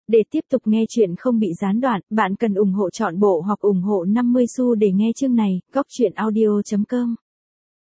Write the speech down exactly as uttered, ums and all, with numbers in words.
Để tiếp tục nghe chuyện không bị gián đoạn, bạn cần ủng hộ trọn bộ hoặc ủng hộ năm mươi xu để nghe chương này. Góc truyện audio chấm com